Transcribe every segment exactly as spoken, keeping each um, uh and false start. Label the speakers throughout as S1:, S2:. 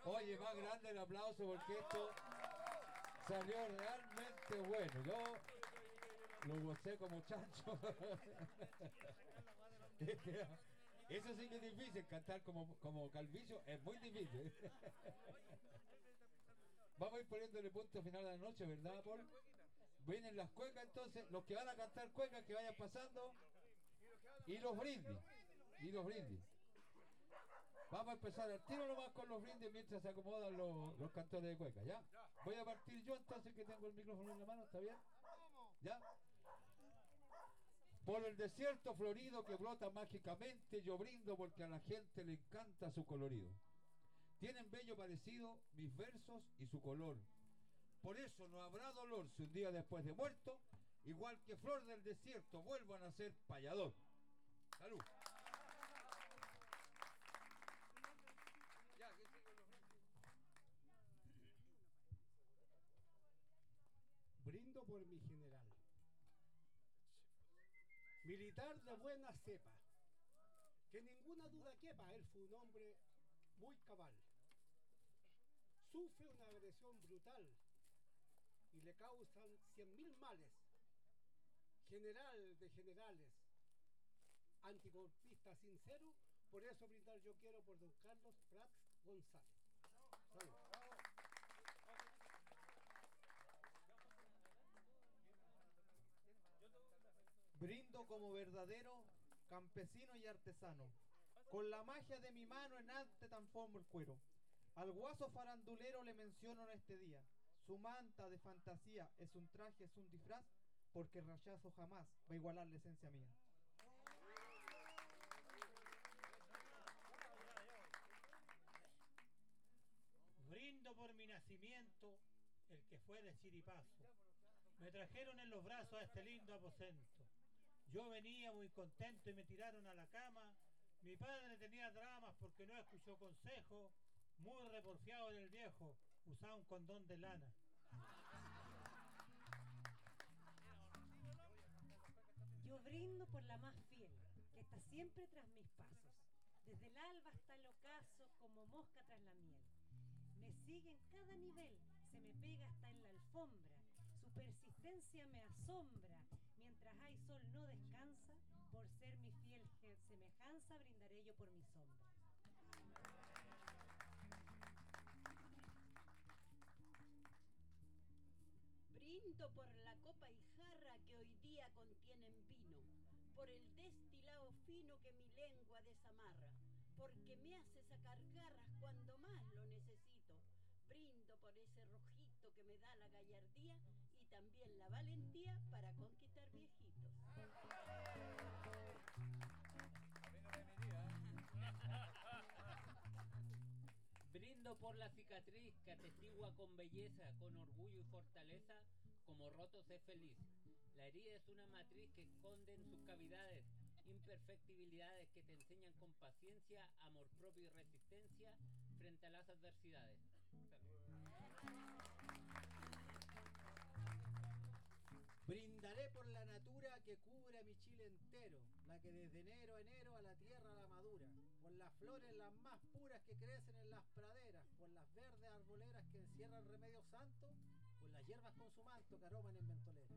S1: Oye, más grande el aplauso porque esto salió realmente bueno. Yo lo gocé como chancho. Eso sí que es difícil, cantar como, como Calvicio es muy difícil. Vamos a ir poniéndole punto final a la noche, ¿verdad, Paul? Vienen las cuecas entonces, los que van a cantar cuecas que vayan pasando. Y los brindis. Y los brindis. Vamos a empezar al tiro nomás con los brindis mientras se acomodan los, los cantores de cueca, ¿ya? Voy a partir yo entonces que tengo el micrófono en la mano, ¿está bien? ¿Ya? Por el desierto florido que brota mágicamente, yo brindo porque a la gente le encanta su colorido. Tienen bello parecido mis versos y su color. Por eso no habrá dolor si un día después de muerto, igual que flor del desierto, vuelvan a ser payador. ¡Salud! Ya, ¿qué sigue los brindis?
S2: Brindo por mi general. Militar de buena cepa. Que ninguna duda quepa, él fue un hombre muy cabal. Sufre una agresión brutal y le causan cien mil males. General de generales, antigolpista sincero, por eso brindar yo quiero por don Carlos Prats González. Salud.
S3: Brindo como verdadero campesino y artesano, con la magia de mi mano en arte transformo el cuero. Al guaso farandulero le menciono en este día, su manta de fantasía es un traje, es un disfraz, porque el rechazo jamás va a igualar la esencia mía.
S4: Brindo por mi nacimiento, el que fue de chiripazo. Me trajeron en los brazos a este lindo aposento. Yo venía muy contento y me tiraron a la cama. Mi padre tenía dramas porque no escuchó consejo. Muy reporfiado del viejo, usaba un condón de lana.
S5: Yo brindo por la más fiel, que está siempre tras mis pasos. Desde el alba hasta el ocaso, como mosca tras la miel. Me sigue en cada nivel, se me pega hasta en la alfombra. Su persistencia me asombra. Mientras hay sol no descansa, por ser mi fiel semejanza, brindaré yo por mi sombra.
S6: Brindo por la copa y jarra que hoy día contienen vino, por el destilado fino que mi lengua desamarra, porque me hace sacar garras cuando más lo necesito. Brindo por ese rojito que me da la gallardía y también la valentía para conquistar viejitos.
S7: Brindo por la cicatriz que atestigua con belleza, con orgullo y fortaleza, como roto sé feliz. La herida es una matriz que esconde en sus cavidades imperfectibilidades que te enseñan con paciencia, amor propio y resistencia frente a las adversidades.
S3: Brindaré por la natura que cubre a mi Chile entero, la que desde enero a enero a la tierra la madura, por las flores las más puras que crecen en las praderas, por las verdes arboleras que encierran remedios santos, por las hierbas con su manto que aroman en ventolera.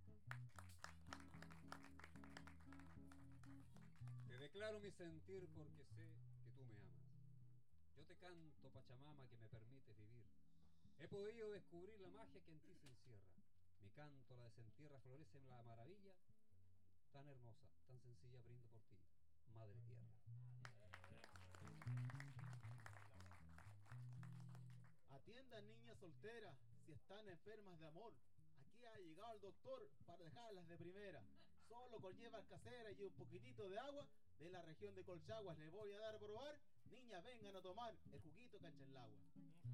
S1: Te declaro mi sentir porque sé que tú me amas. Yo te canto, Pachamama, que me permites vivir. He podido descubrir la magia que en ti se encierra. Mi canto, la desentierra, florece en la maravilla. Tan hermosa, tan sencilla, brindo por ti, Madre Tierra.
S3: Atiendan niñas solteras si están enfermas de amor. Aquí ha llegado el doctor para dejarlas de primera. Solo con hierbas caseras y un poquitito de agua de la región de Colchaguas les voy a dar a probar. Niñas, vengan a tomar el juguito cancha en el agua.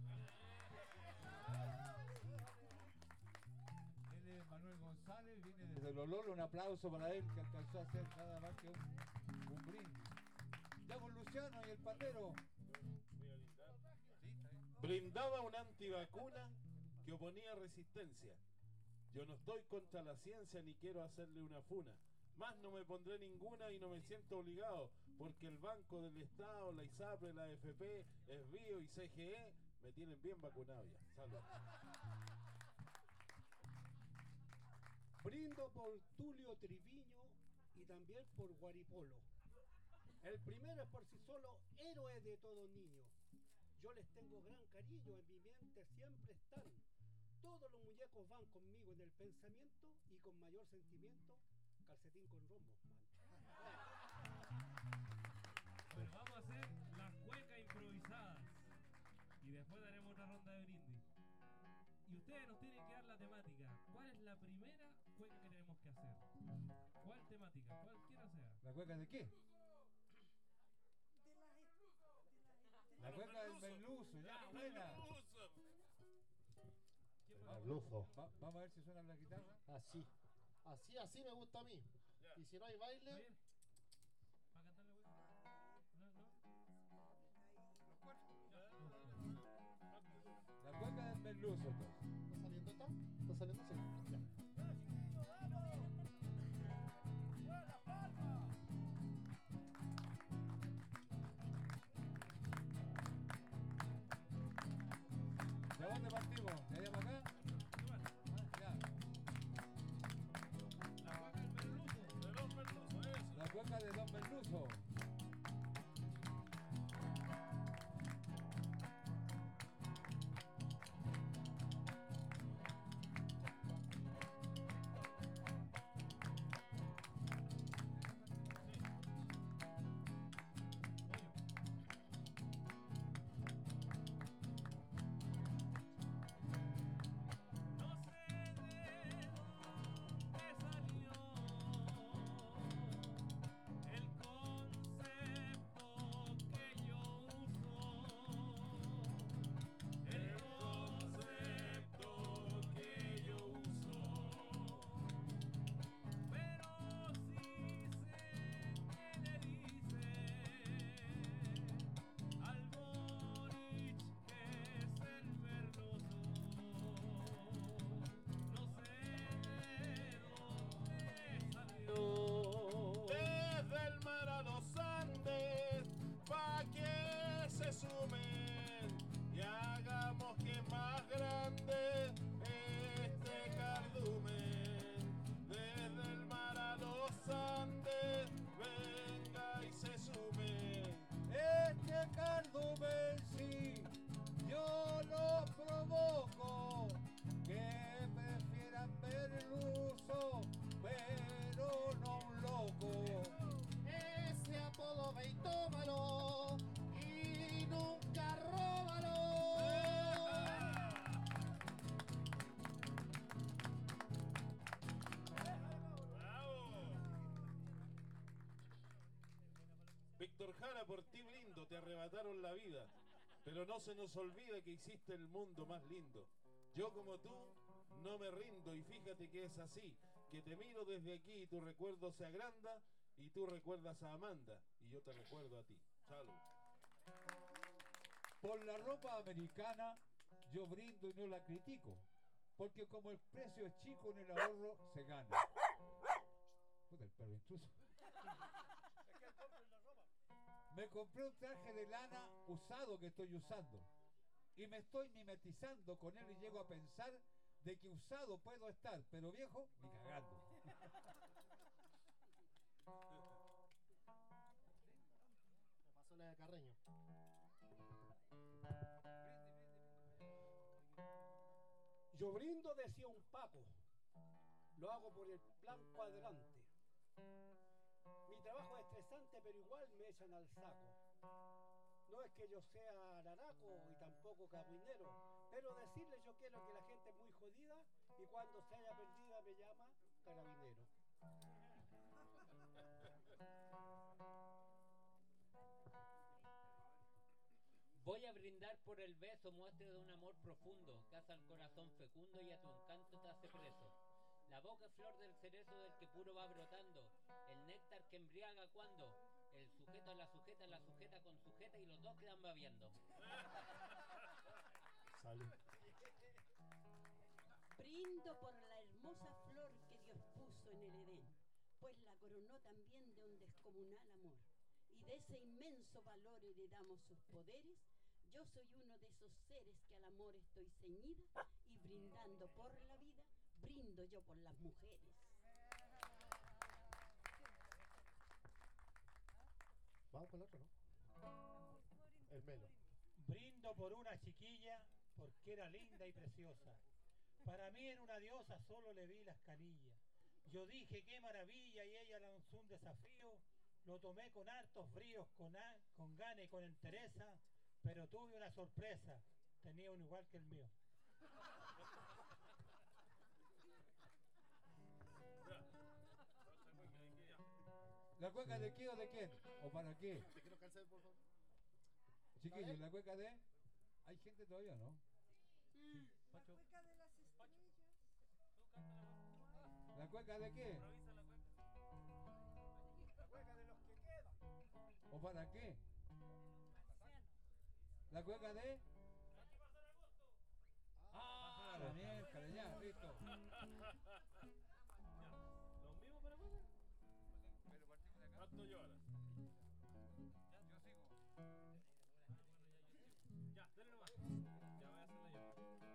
S1: Él es Manuel González, viene desde Lololo. Un aplauso para él que alcanzó a hacer nada más que un, un brindis. Ya con Luciano y el pandero.
S8: Brindaba una antivacuna que oponía resistencia. Yo no estoy contra la ciencia ni quiero hacerle una funa. Más no me pondré ninguna y no me siento obligado, porque el Banco del Estado, la ISAPRE, la A F P, Esbio y C G E Me tienen bien vacunado ya. Salud.
S2: Brindo por Tulio Triviño y también por Guaripolo. El primero es por sí solo héroe de todo niño. Yo les tengo gran cariño, en mi mente siempre están. Todos los muñecos van conmigo en el pensamiento y con mayor sentimiento, calcetín con rombo,
S9: Bueno, vamos a hacer las cuecas improvisadas y después daremos otra ronda de brindis. Y ustedes nos tienen que dar la temática. ¿Cuál es la primera cueca que tenemos que hacer? ¿Cuál temática? Cualquiera sea.
S1: ¿La cueca de qué? La cueca del merluzo, ya, buena.
S10: Merluzo.
S1: Va- vamos a ver si suena la guitarra.
S10: Así. Así, así me gusta a mí. Y si no hay baile,
S9: ¿Para cantar la cueca? No, no.
S1: La cueca del merluzo, entonces.
S10: ¿está saliendo esta? ¿Está saliendo? Sí. Ya.
S1: ¿De dónde partimos? ¿De allá para acá? Ah, ya. La cueca de Don Merluzo.
S8: Desde el mar a los Andes, pa' que se sumen y hagamos que más grande este cardumen. Desde el mar a los Andes, venga y se sume.
S1: Este cardumen sí, yo lo provoco. Que prefieran merluzo, pero no un loco.
S10: Ese apodo ve y tómalo y nunca róbalo.
S8: Víctor Jara, por ti lindo, te arrebataron la vida, pero no se nos olvida que hiciste el mundo más lindo. Yo como tú no me rindo y fíjate que es así, que te miro desde aquí y tu recuerdo se agranda y tú recuerdas a Amanda y yo te recuerdo a ti. Salud.
S1: Por la ropa americana yo brindo y no la critico, porque como el precio es chico en el ahorro se gana. Puta, el perro intruso. Me compré un traje de lana usado que estoy usando y me estoy mimetizando con él y llego a pensar de que usado puedo estar, pero viejo, ni cagando.
S10: Me pasó la de Carreño.
S2: Yo brindo, decía un Paco. Lo hago por el plan cuadrante. Mi trabajo es estresante, pero igual me echan al saco. No es que yo sea araraco y tampoco cagüinero, pero decirles yo quiero que la gente es muy jodida y cuando se haya perdida me llama carabinero.
S7: Voy a brindar por el beso, muestra de un amor profundo, que hace al corazón fecundo y a tu encanto te hace preso. La boca es flor del cerezo del que puro va brotando, el néctar que embriaga cuando el sujeto a la sujeta, la sujeta con sujeta y los dos quedan babeando.
S10: Salud.
S6: Brindo por la hermosa flor que Dios puso en el Edén, pues la coronó también de un descomunal amor. Y de ese inmenso valor heredamos sus poderes. Yo soy uno de esos seres que al amor estoy ceñida y brindando por la vida, brindo yo por las mujeres.
S10: Vamos con el otro, ¿no? El Melo.
S4: Brindo por una chiquilla porque era linda y preciosa. Para mí era una diosa, solo le vi las canillas. Yo dije qué maravilla y ella lanzó un desafío. Lo tomé con hartos fríos, con, a, con gana y con entereza, pero tuve una sorpresa. Tenía uno igual que el mío.
S1: ¿La cueca de qué o de quién? ¿O para qué?
S10: Te quiero calzar, por favor.
S1: Chiquillos, ¿la cueca de...? ¿Hay gente todavía, no?
S6: Mm.
S11: La cueca de las estrellas.
S1: ¿La cueca de qué?
S2: La cueca de los que quedan.
S1: ¿O para qué? ¿La cueca de...? ¡Ah, la miércoles, ya, listo!
S9: ¿Los mismos para cueca?
S8: ¿Cuánto lloras?
S9: Yo sigo. Ya, dale nomás. Ya voy a hacerlo yo.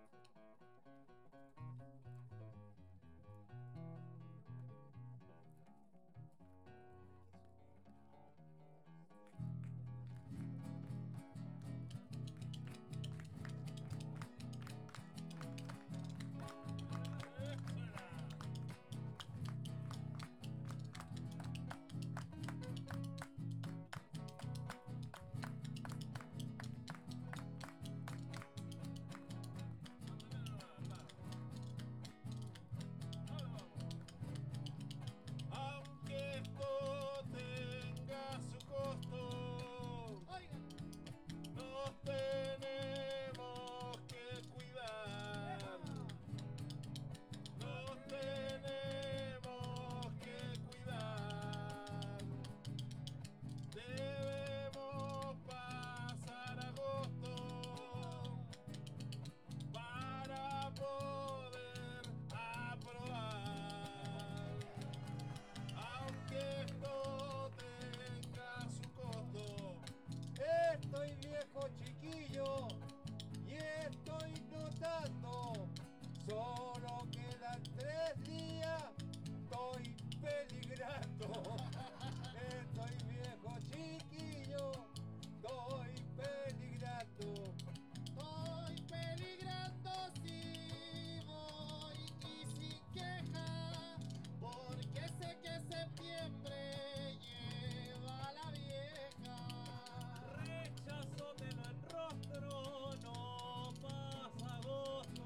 S8: Aunque esto tenga su costo, nos tenemos que cuidar. Nos tenemos que cuidar. Debemos pasar agosto para poder aprobar. Aunque esto tenga su costo,
S1: Estoy viejo chiquillo y estoy notando. Solo quedan tres días, estoy peligrando. Estoy viejo chiquillo, estoy peligrando.
S10: Estoy peligrando si voy y sin queja, porque sé que septiembre lleva la vieja.
S9: Rechazo te lo enrostro, no pasa gozo.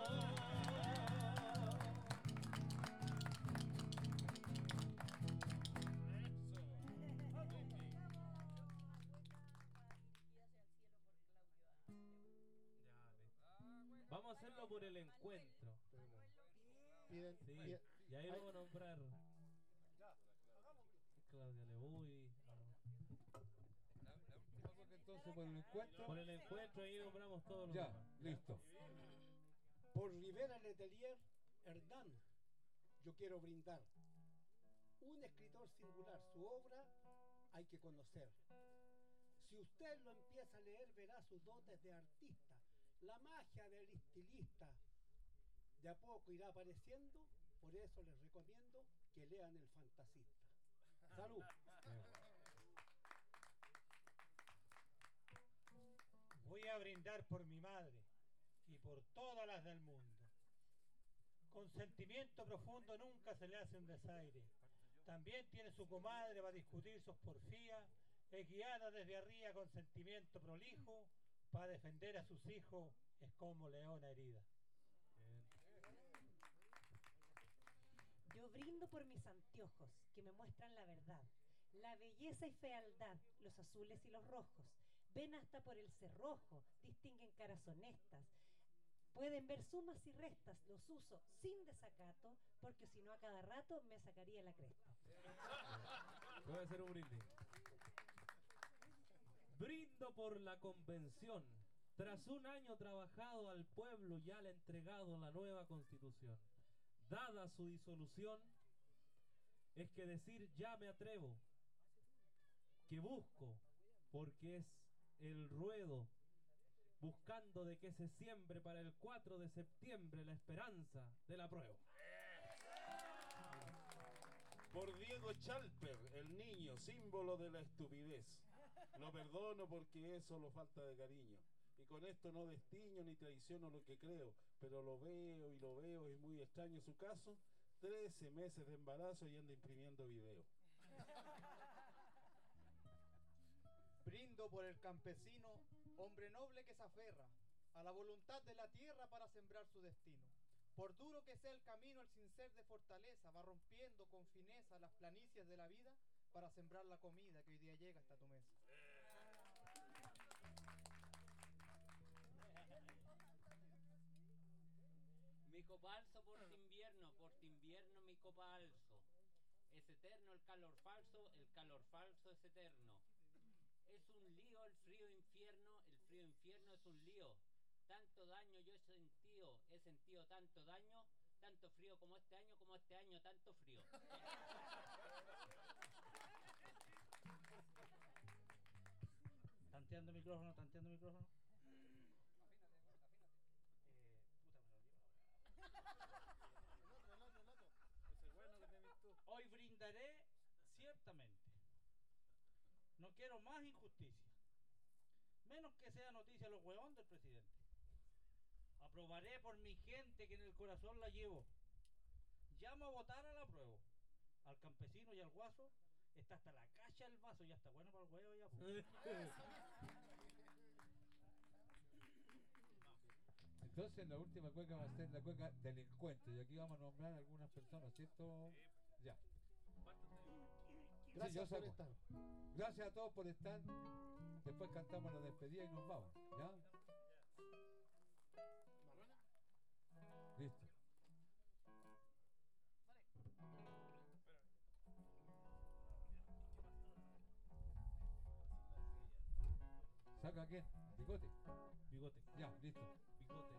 S9: Ya, listo. Vamos a hacerlo por el encuentro.
S10: Piden,
S9: Sí,
S10: piden-
S9: y ahí
S10: Ay.
S9: vamos a nombrar
S2: Ya, hagámoslo.
S9: Claudia Lebuy.
S1: La, la última cueca entonces por el encuentro.
S9: Por el encuentro ahí nombramos todos los
S1: Ya,
S9: demás.
S1: listo.
S2: Por Rivera Letelier Hernán, yo quiero brindar. Un escritor singular, su obra hay que conocer. Si usted lo empieza a leer, verá sus dotes de artista, la magia del estilista. De a poco irá apareciendo, por eso les recomiendo que lean El Fantasista. Salud.
S4: Voy a brindar por mi madre y por todas las del mundo. Con sentimiento profundo nunca se le hace un desaire. También tiene su comadre para discutir sus porfías. Es guiada desde arriba con sentimiento prolijo. Para defender a sus hijos es como leona herida.
S5: Yo brindo por mis anteojos que me muestran la verdad, la belleza y fealdad, los azules y los rojos. Ven hasta por el cerrojo, distinguen caras honestas. Pueden ver sumas y restas, los uso sin desacato, porque si no a cada rato me sacaría la cresta.
S9: Voy a hacer un brindis. Brindo por la convención. Tras un año trabajado al pueblo ya le ha entregado la nueva constitución. Dada su disolución, es que decir ya me atrevo, que busco, porque es el ruedo buscando de que se siembre para el cuatro de septiembre la esperanza del apruebo.
S8: Por Diego Chalper, el niño, símbolo de la estupidez. Lo perdono porque es solo falta de cariño. Y con esto no destiño ni traiciono lo que creo, pero lo veo y lo veo, es muy extraño su caso. trece meses de embarazo y anda imprimiendo video.
S3: Brindo por el campesino, hombre noble que se aferra a la voluntad de la tierra para sembrar su destino. Por duro que sea el camino, el sincero de fortaleza va rompiendo con fineza las planicies de la vida para sembrar la comida que hoy día llega hasta tu mesa.
S7: Mi copalzo por ti invierno, por ti invierno mi copalzo. Es eterno el calor falso, el calor falso es eterno. Es un lío el frío infierno, el frío infierno es un lío. Tanto daño yo he sentido, he sentido tanto daño, tanto frío como este año, como este año tanto frío.
S4: Tanteando micrófono, tanteando micrófono. Hoy brindaré ciertamente. No quiero más injusticia. Menos que sea noticia los huevón del presidente. Aprobaré por mi gente que en el corazón la llevo. Llamo a votar a la prueba. Al campesino y al guaso está hasta la cacha el vaso. Ya está bueno para el huevo ya. Pues.
S1: Entonces la última cueca va a ser la cueca delincuente. Y aquí vamos a nombrar algunas personas, ¿cierto? Ya.
S10: Gracias
S1: Sí, yo
S10: por
S1: saco.
S10: estar.
S1: Gracias a todos por estar. Después cantamos la despedida y nos vamos. ¿Ya? Listo. ¿Saca quién? ¿Bigote?
S9: Bigote.
S1: Ya, listo.
S9: Bigote.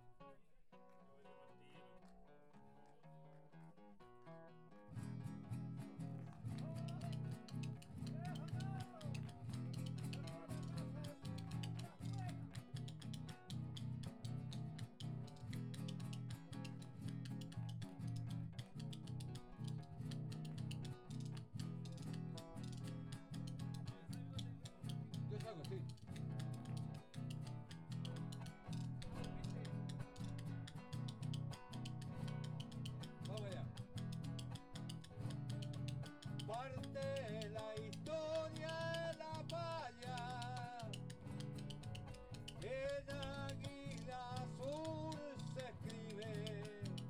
S1: Yo saco, sí. Vamos allá. Parte la historia de la paya, en Águila Azul se escribe,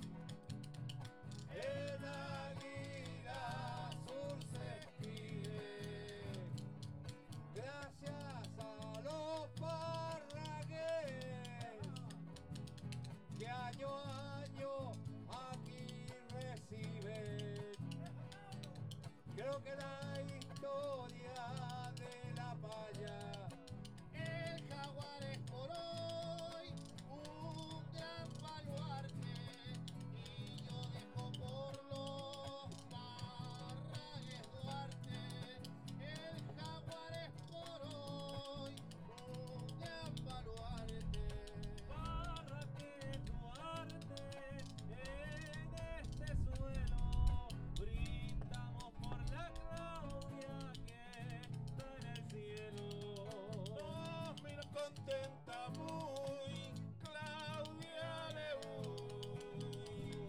S1: en Águila Azul se escribe, gracias a los parragués que año a año aquí reciben. Creo que la historia de la paya,
S10: El jaguar es por hoy un gran baluarte y yo dejo por los Parragués Duarte. El jaguar es por hoy un gran baluarte.
S9: Parragués Duarte, en este suelo brindamos por la Claudia que está en el cielo.
S8: Nos mira contenta muy Claudia Lebuy.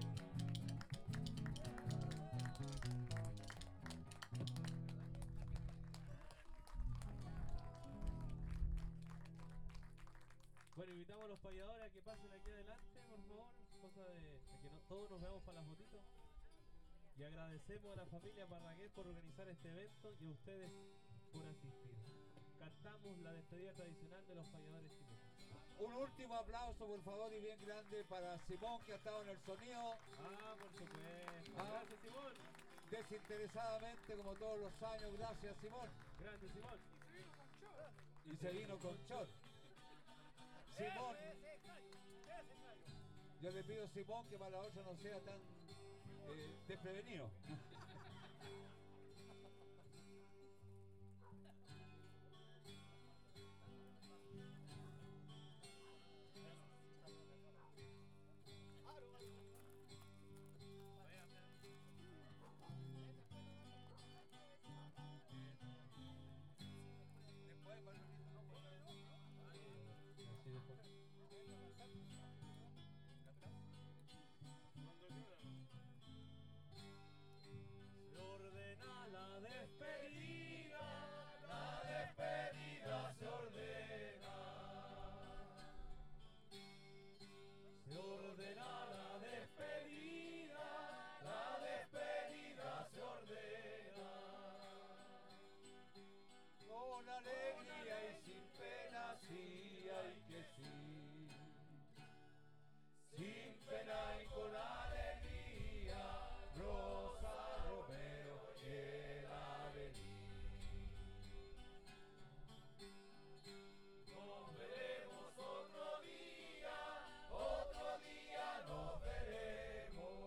S9: Bueno, invitamos a los payadores a que pasen aquí adelante, por favor, cosa de, de que no, todos nos veamos para las fotitos. Y agradecemos a la familia Parragués por organizar este evento y a ustedes por asistir. Cantamos la despedida tradicional de los payadores chilenos.
S1: un último aplauso por favor y bien grande para Simón que ha estado en el sonido.
S9: Ah, por supuesto.
S1: Ah.
S9: Gracias, Simón.
S1: Desinteresadamente como todos los años, gracias Simón.
S9: Grande, Simón.
S1: Y se vino con short. Simón, yo le pido Simón que para la otra no sea tan eh, desprevenido. alegría y sin pena, sí, ay que sí. Sin pena y con alegría, Rosa Romero quiera venir. Nos veremos otro día, otro día nos veremos.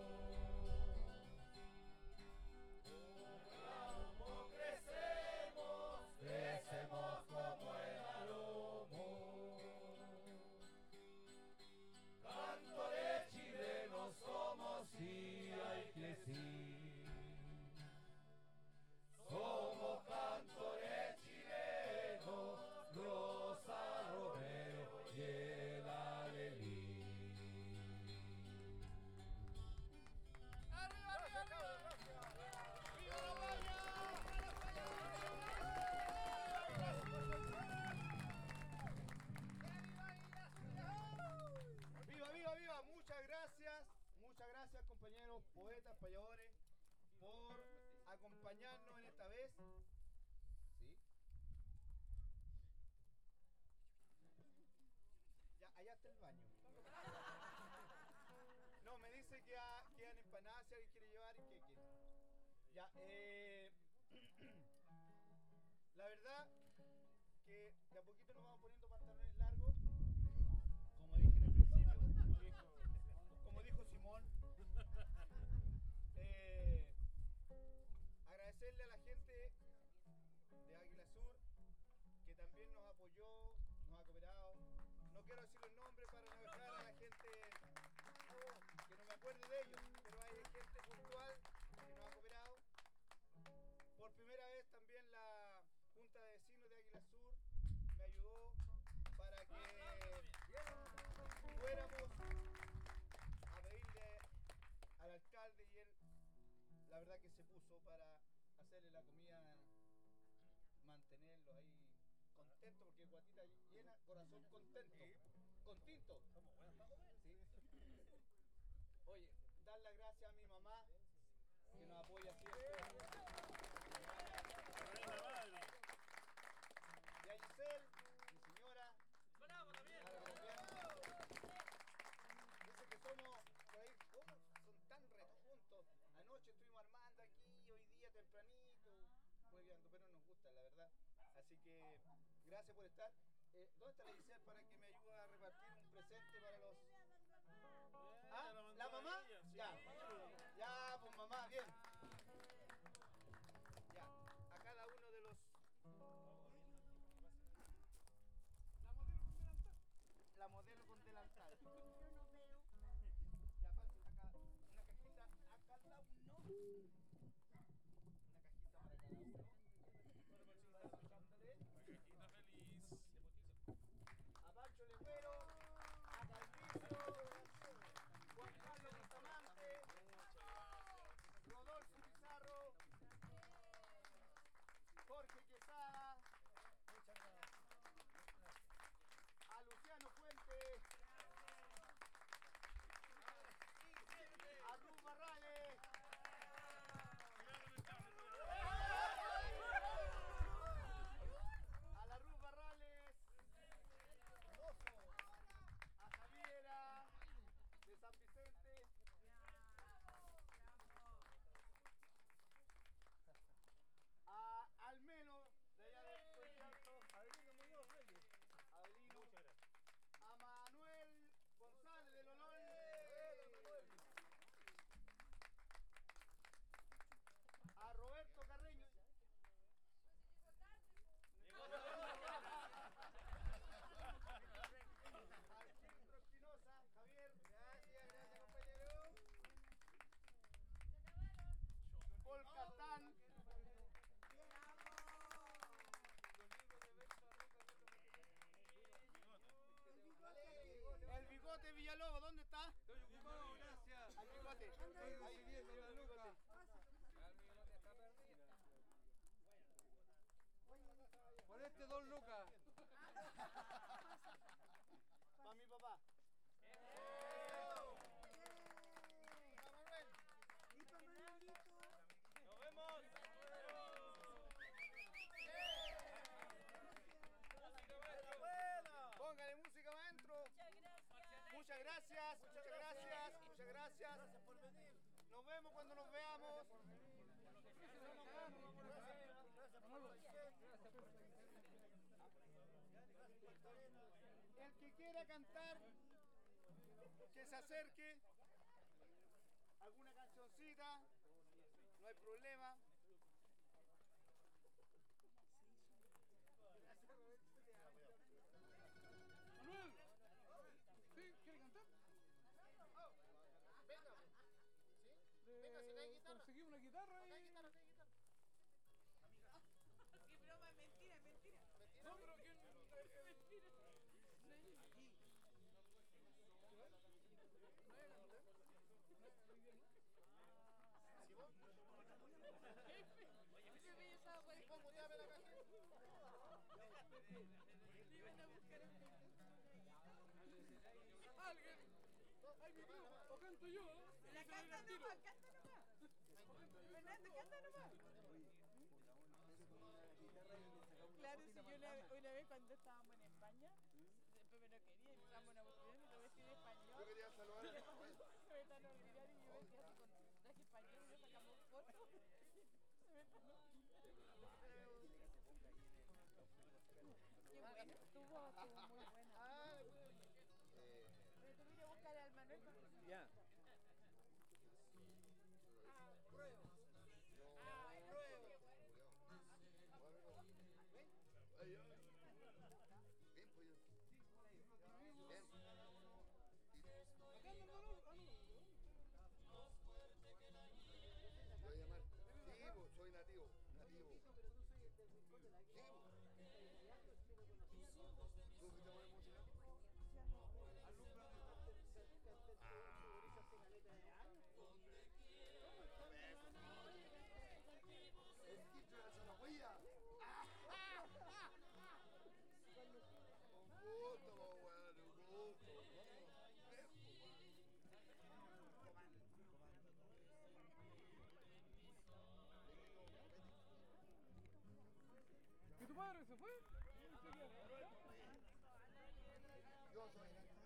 S1: Como crecemos, crecemos como el alomo. Cantores chilenos somos, sí, hay que sí. Somos cantores chilenos, Rosa Romero y el Alelí. ¡Arriba, arriba, arriba! ¡Viva la playa!
S12: Viva, viva, viva, muchas gracias, muchas gracias compañeros poetas, payadores, por acompañarnos en esta vez. ¿Sí? Ya, allá está el baño. No, me dice que ha- quedan empanadas, si alguien quiere llevar y qué quiere. Ya, eh, la verdad que de a poquito nos vamos poniendo pantalones largos. Como dije en el principio, como dijo, como dijo Simón, eh, agradecerle a la gente de Águila Sur que también nos apoyó, nos ha cooperado. No quiero decir los nombres para no dejar a la gente no, que no me acuerde de ellos, pero hay gente puntual que nos ha cooperado. Por primera vez también la Junta de Vecinos de Águila Sur me ayudó para que fuéramos a pedirle al alcalde y él, la verdad que se puso para hacerle la comida, mantenerlos ahí contentos, porque guatita llena, corazón contento, contento. ¿Sí? Oye, dar las gracias a mi mamá que nos apoya siempre. Y a Giselle, mi señora. ¡Bravo también! Dice que somos, por ahí, ¿cómo son tan retuntos? Anoche estuvimos armando aquí, hoy día tempranito, hueveando, pero nos gusta, la verdad. Así que, gracias por estar. Eh, ¿Dónde está la Giselle para que me ayude a repartir un presente para los... ¿Ah? ¿La mamá? Ya. Ya, pues mamá, bien. Ya, a cada uno de los... La modelo con delantal. Yo no veo. Ya, fácil, acá, una cajita a cada uno. Una cajita para cada uno.
S8: Cajita feliz.
S12: A Pancho Legüero, a Calvicio, Juan Carlos Bustamante, Rodolfo Pizarro, Jorge Quesada, a Luciano Fuentes, a Ruth Barrales, a la Ruth Barrales, a Javiera de San Vicente, a Almelo de allá de Puente Alto, Avelino Muñoz Reyes, Avelino, a Manuel González de Lolón, a Roberto Carreño. Alejandro Espinosa, Javier, gracias, gracias compañero. Paul Castán. El bigote Villalobos, ¿dónde está?
S1: Estoy ocupado, gracias.
S12: Al bigote.
S1: Estoy recibiendo la luca. Por este dos lucas.
S12: Para mi papá.
S11: Y para Manuelito.
S12: Nos vemos. gracias, muchas gracias, muchas gracias. Nos vemos cuando nos veamos. El que quiera cantar, que se acerque. Alguna cancioncita, no hay problema.
S13: Manuel, ¿sí? ¿Quiere cantar?
S10: Venga, ¿sí? Venga, si no hay guitarra.
S13: Conseguí una guitarra y...
S10: Acá hay guitarra, acá hay guitarra.
S11: Qué broma, mentira, mentira.
S13: No, pero que... Mentira. Aquí.
S10: ¿Sí vos?
S11: Jefe, yo me estaba por
S10: ¿Sí vos muteame la caja?
S11: le iban a buscar a
S13: Alguien. Ay, mi primo. O canto yo.
S11: la canta nomás, canta nomás. Fernando, canta nomás. Claro, si yo una, una vez cuando estábamos en España, después me lo quería y estábamos en una oportunidad y lo vestí de español.
S10: Yo quería saludar a mi
S11: Se me están olvidando y yo vestí así con traje español y yo sacamos fotos. Se me están olvidando. Qué bueno, estuvo, estuvo muy buena.
S10: Ah,
S11: Pero tuve que buscar al Manuel.
S12: Ya.
S10: prueba.
S11: Ah, prueba.
S10: Ay, ay. Bien, pues yo. Bien.
S13: Acá anda el Manuel. Ah, no.
S10: Voy a llamar. Sí, pues, soy nativo. Nativo. Sí, pues. ¿Tú fuiste a poner música? El quinto de la Zaragüilla. Un gusto, po, weón, un gusto.
S13: ¿Y tu padre se fue?
S10: Yo soy nativo.